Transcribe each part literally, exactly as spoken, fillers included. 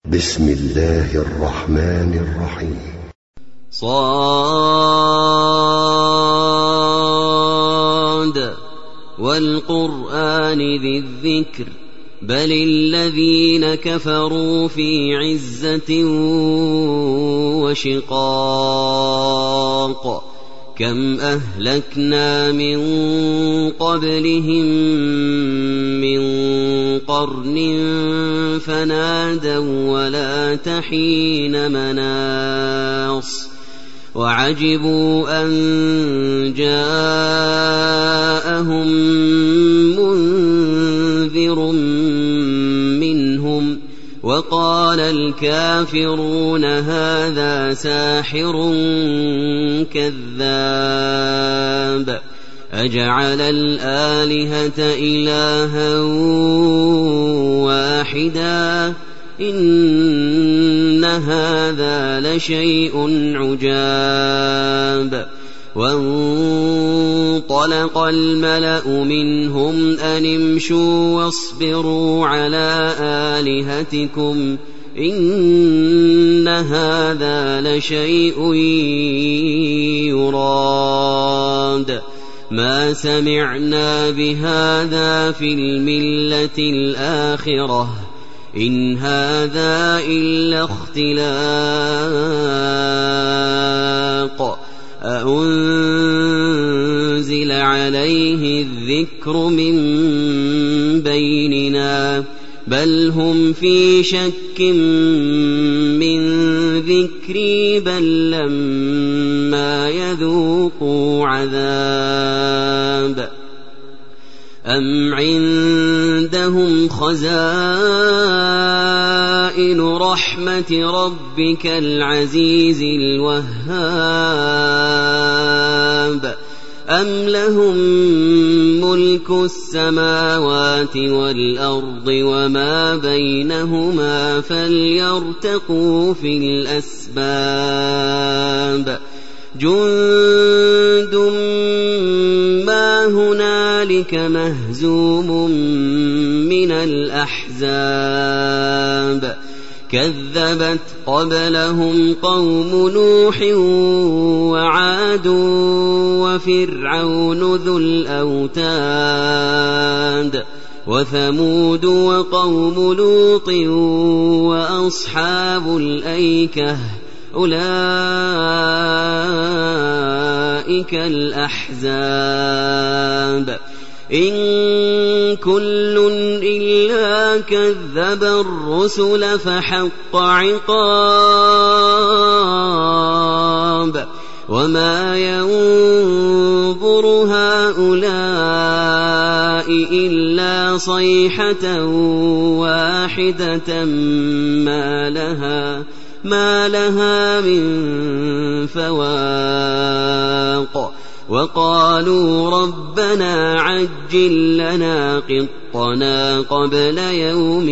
بسم الله الرحمن الرحيم. صاد والقرآن ذي الذكر بل الذين كفروا في عزة وشقاق كم أهلكنا من قبلهم من قرن فنادوا ولا تحين مناص وعجبوا أن جاءهم منذر منهم وقال الكافرون هذا ساحر كذاب أجعل الآلهة إلها واحدا إن هذا لشيء عجاب وانطلق الملأ منهم أن امشوا واصبروا على آلهتكم إن هذا لشيء يراد ما سمعنا بهذا في الملة الآخرة إن هذا إلا اختلاق أأنزل عليه الذكر من بيننا بل هم في شك من ذكري بل لما يذوقوا عذاب أم عندهم خزائن رحمة ربك العزيز الوهاب أم لهم ملك السماوات والأرض وما بينهما فليرتقوا في الأسباب جند ما هنالك مهزوم من الأحزاب كذبت قبلهم قوم نوح وعاد وفرعون ذو الأوتاد وثمود وقوم لوط وأصحاب الأيكة أولئك الأحزاب إن كل إلا كذب الرسل فحق عقاب وما ينظر هؤلاء إلا صيحة واحدة ما لها ما لها من فواق وقالوا ربنا عجل لنا قطنا قبل يوم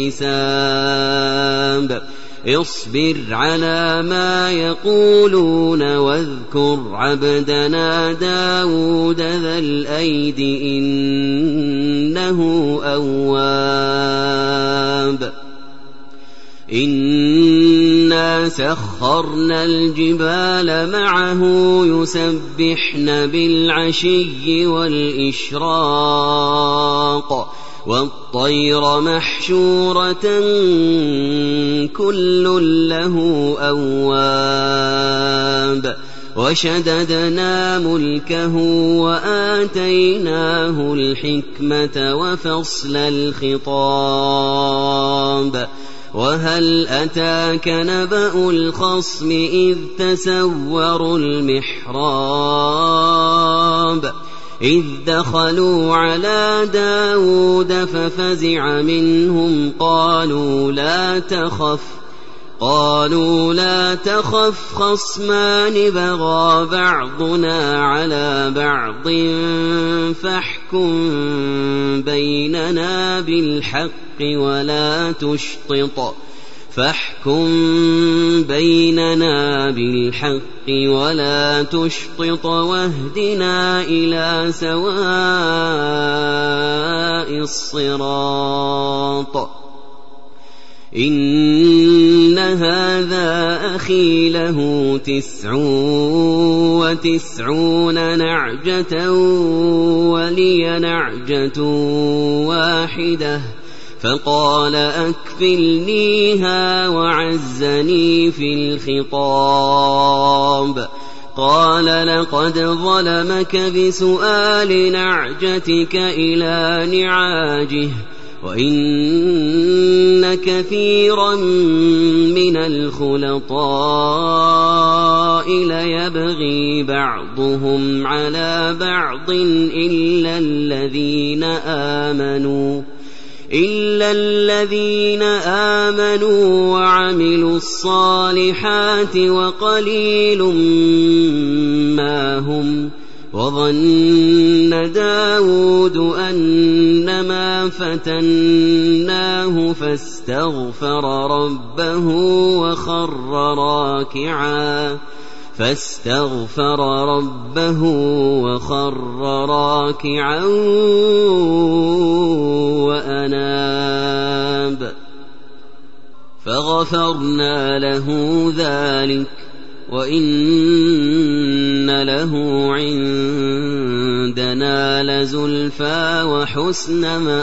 الحساب اصبر على ما يقولون واذكر عبدنا داود ذا الأيد إنه أواب إنا سخرنا الجبال معه يسبحن بالعشي والإشراق والطير محشورة كل له أواب وشددنا ملكه وآتيناه الحكمة وفصل الخطاب وهل أتاك نبأ الخصم إذ تسوروا المحراب إذ دخلوا على داود ففزع منهم قالوا لا تخف قالوا لا تخف خصمان بغى بعضنا على بعض فاحكم بيننا بالحق ولا تشطط فاحكم بيننا بالحق ولا تشطط واهدنا إلى سواء الصراط إن هذا أخي له تسع وتسعون نعجة ولي نعجة واحدة فقال أكفلنيها وعزني في الخطاب. قال لقد ظلمك بسؤال نعجتك إلى نعاجه وإن كثيرا من الخلطاء ليبغي بعضهم على بعض إلا الذين آمنوا إلا الذين آمنوا وعملوا الصالحات وقليل ما هم. وظن داود أنما فتناه فاستغفر ربه وخر راكعا فاستغفر ربه وخر راكعا وأناب فغفرنا له ذلك وإن له عندنا لزلفى وحسن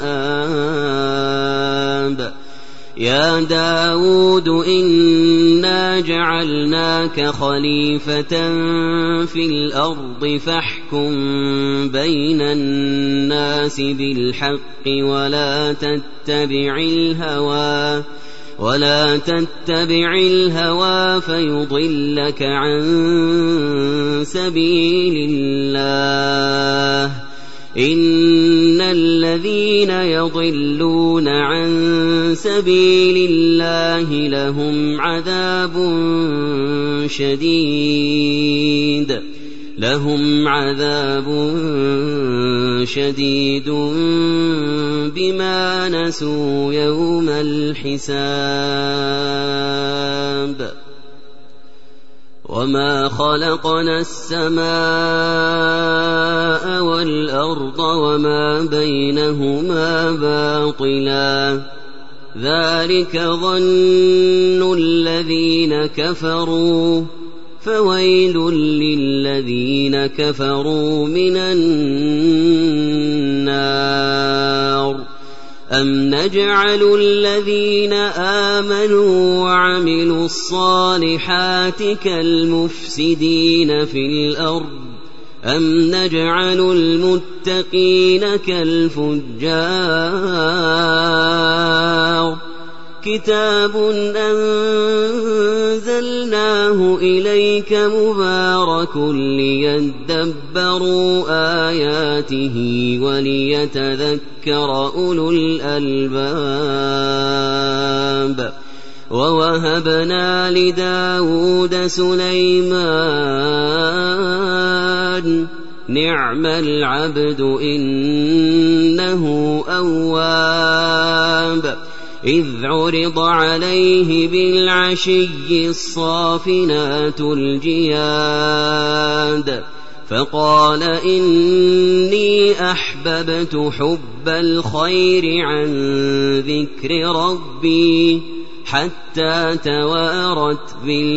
مآب. يا داود إنا جعلناك خليفة في الأرض فاحكم بين الناس بالحق ولا تتبع الهوى ولا تتبع الهوى فيضلك عن سبيل الله. إن الذين يضلون عن سبيل الله لهم عذاب شديد لهم عذاب شديد بما نسوا يوم الحساب. وما خلقنا السماء والأرض وما بينهما باطلا ذلك ظن الذين كفروا فويل للذين كفروا من النار. أم نجعل الذين آمنوا وعملوا الصالحات كالمفسدين في الأرض أم نجعل المتقين كالفجار. كتاب أنزلناه إليك مبارك ليدبروا آياته وليتذكر أولو الألباب. ووهبنا لداود سليمان نعم العبد إنه أواب. إذ عرض عليه بالعشي الصافنات الجياد فقال إني أحببت حب الخير عن ذكر ربي حتى توارت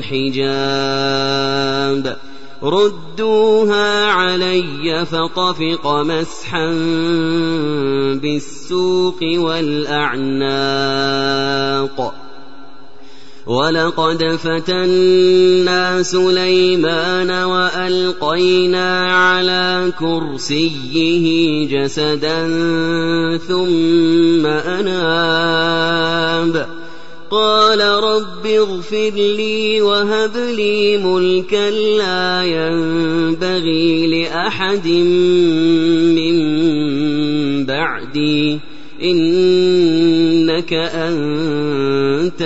بالحجاب. ردوها علي فطفق مسحا بالسوق والأعناق. ولقد فتنا سليمان وألقينا على كرسيه جسدا ثم أناب. قال رب اغفر لي وهب لي ملكا لا ينبغي لأحد من بعدي إنك أنت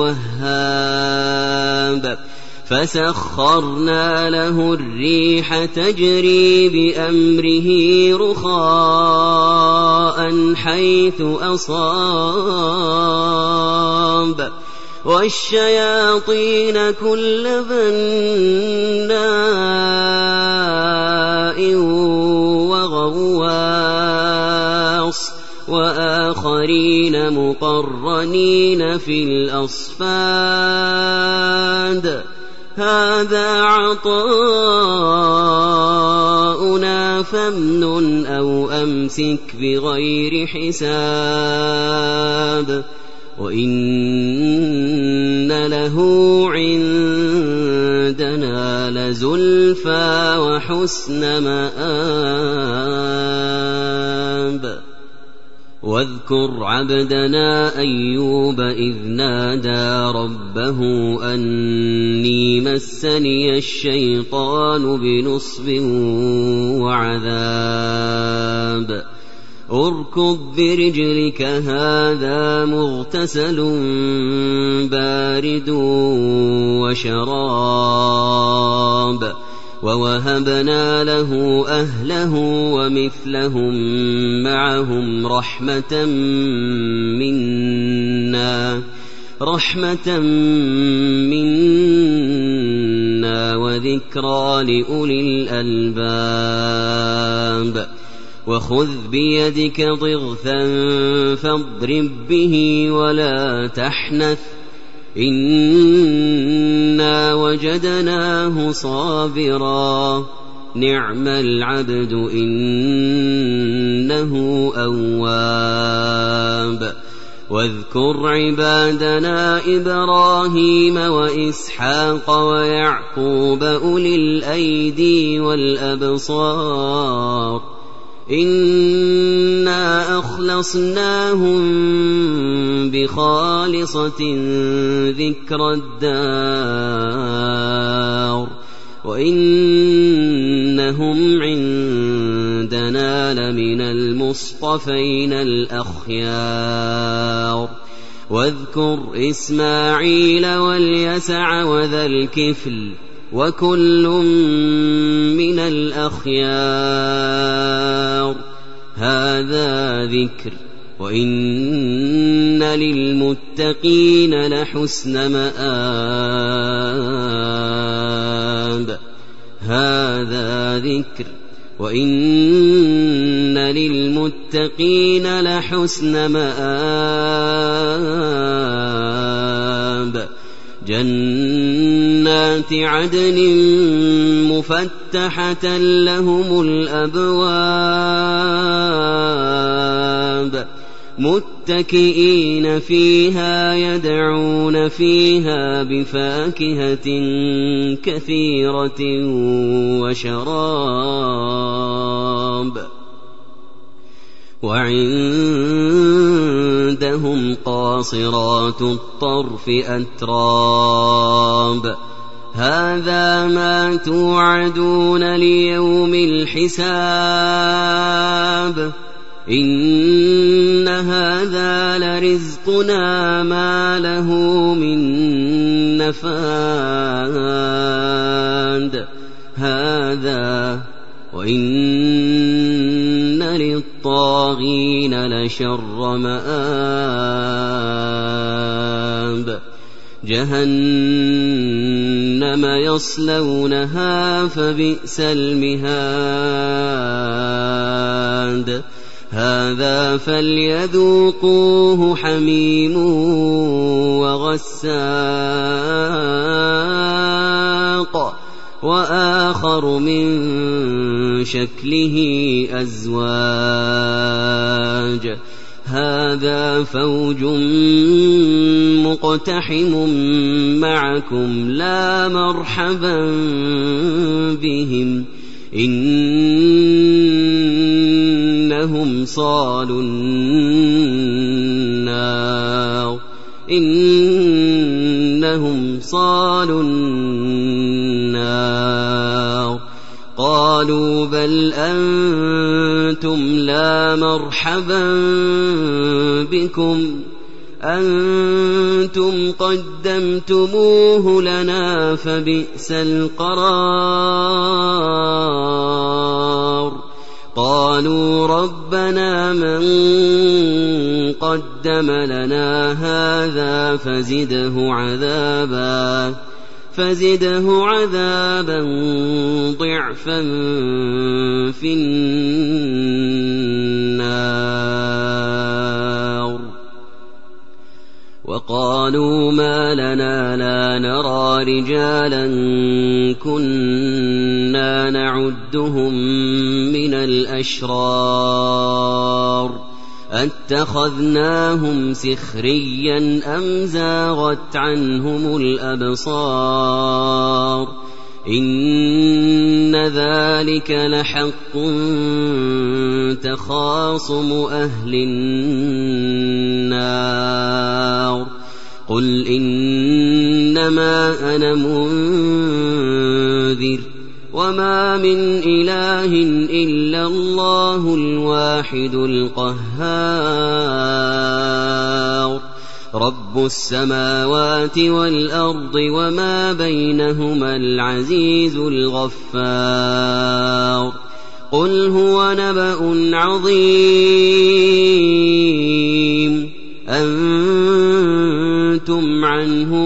الوهاب. فسخرنا له الريح تجري بأمره رخاء حيث أصاب والشياطين كل بناء وغواص وآخرين مقرنين في الأصفاد هذا عطاؤنا فامنن أو أمسك بغير حساب وإن له عندنا لزلفى وحسن مآب واذكر عبدنا أيوب إذ نادى ربه أني مسني الشيطان بنصب وعذاب اركض برجلك هذا مغتسل بارد وشراب ووهبنا له أهله ومثلهم معهم رحمة منا رحمة منا وذكرى لأولي الألباب وخذ بيدك ضغثا فاضرب به ولا تحنث إنا وجدناه صابرا نعم العبد إنه أواب واذكر عبادنا إبراهيم وإسحاق ويعقوب أولي الأيدي والأبصار إنا أخلصناهم بخالصة ذكر الدار وإنهم عندنا لمن المصطفين الأخيار واذكر إسماعيل واليسع وذا الكفل وكل من الأخيار هذا ذكر وإن للمتقين لحسن مآب هذا ذكر وإن للمتقين لحسن مآب جنات عدن مفتحة لهم الأبواب متكئين فيها يدعون فيها بفاكهة كثيرة وشراب وعندهم قاصرات الطرف أتراب هذا ما توعدون ليوم الحساب إن هذا لرزقنا ما له من نفاد هذا وإن للطاغين لشر مآب جهنم يصلونها فبئس المهاد هذا فليذوقوه حميم وغساق وآخر من شكله أزواج هذا فوج مقتحم معكم لا مرحبا بهم إنهم صالوا النار إنهم صالوا النار قالوا بل أنتم لا مرحبا بكم أنتم قدمتموه لنا فبئس القرار قالوا ربنا من قدم لنا هذا فزده عذابا فزده عذابا ضعفا في النار. وقالوا ما لنا لا نرى رجالا كنا نعدهم من الأشرار أتخذناهم سخريا أم زاغت عنهم الأبصار إن ذلك لحق تخاصم أهل النار. قل إنما أنا منذر وما من إله إلا الله الواحد القهار رب السماوات والأرض وما بينهما العزيز الغفار. قل هو نبأ عظيم أنتم عنه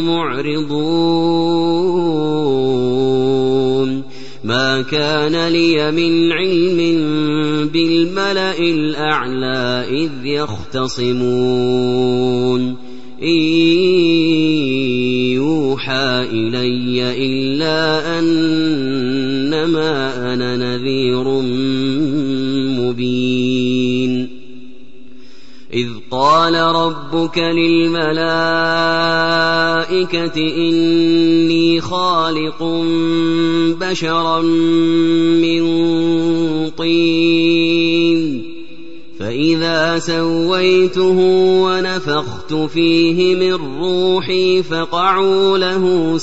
معرضون. ما كان لي من علم بالملأ الأعلى إذ يختصمون إن يوحى إلي إلا أنما أنا نذير مبين. إذ قال ربك للملائكة إني خالق بشرا من طين فإذا سويته ونفخت فيه من روحي فقعوا له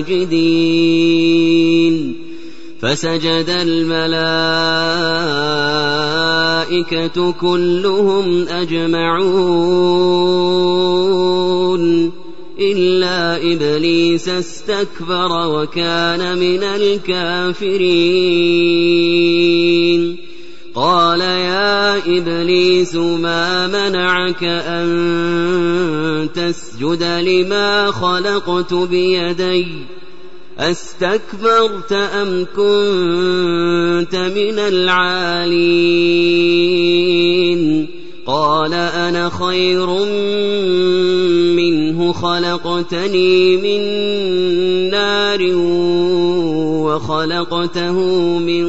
ساجدين فسجد الملائكة كلهم أجمعون إلا إبليس استكبر وكان من الكافرين. قال يا إبليس ما منعك أن تسجد لما خلقت بيدي أستكبرت أم كنت من العالين؟ قال أنا خير منه خلقتني من نار وخلقته من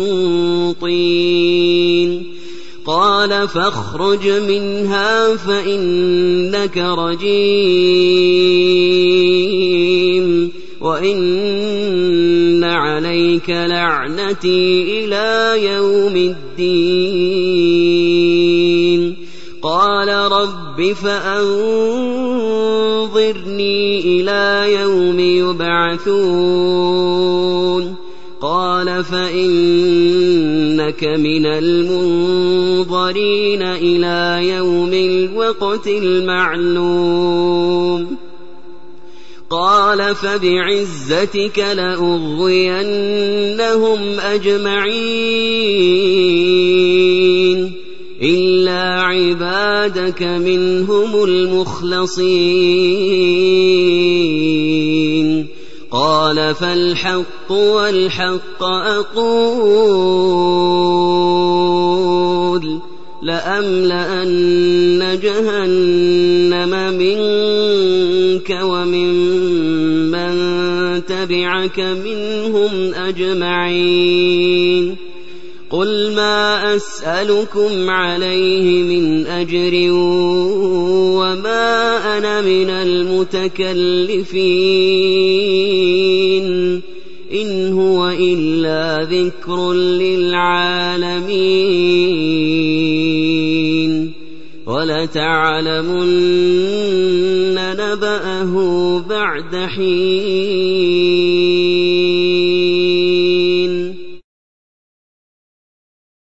طين. قال فاخرج منها فإنك رجيم وإن عليك لعنتي إلى يوم الدين. قال رب فأنظرني إلى يوم يبعثون. قال فإنك من المنظرين إلى يوم الوقت المعلوم. قال فبعزتك لأغوينهم أجمعين إلا عبادك منهم المخلصين. قال فالحق والحق أقول لأملأن جهنم منك ومن من تبعك منهم أجمعين. قل ما أسألكم عليه من أجر وما أنا من المتكلفين إن هو إلا ذكر للعالمين. ولتعلمن نبأه بعد حين.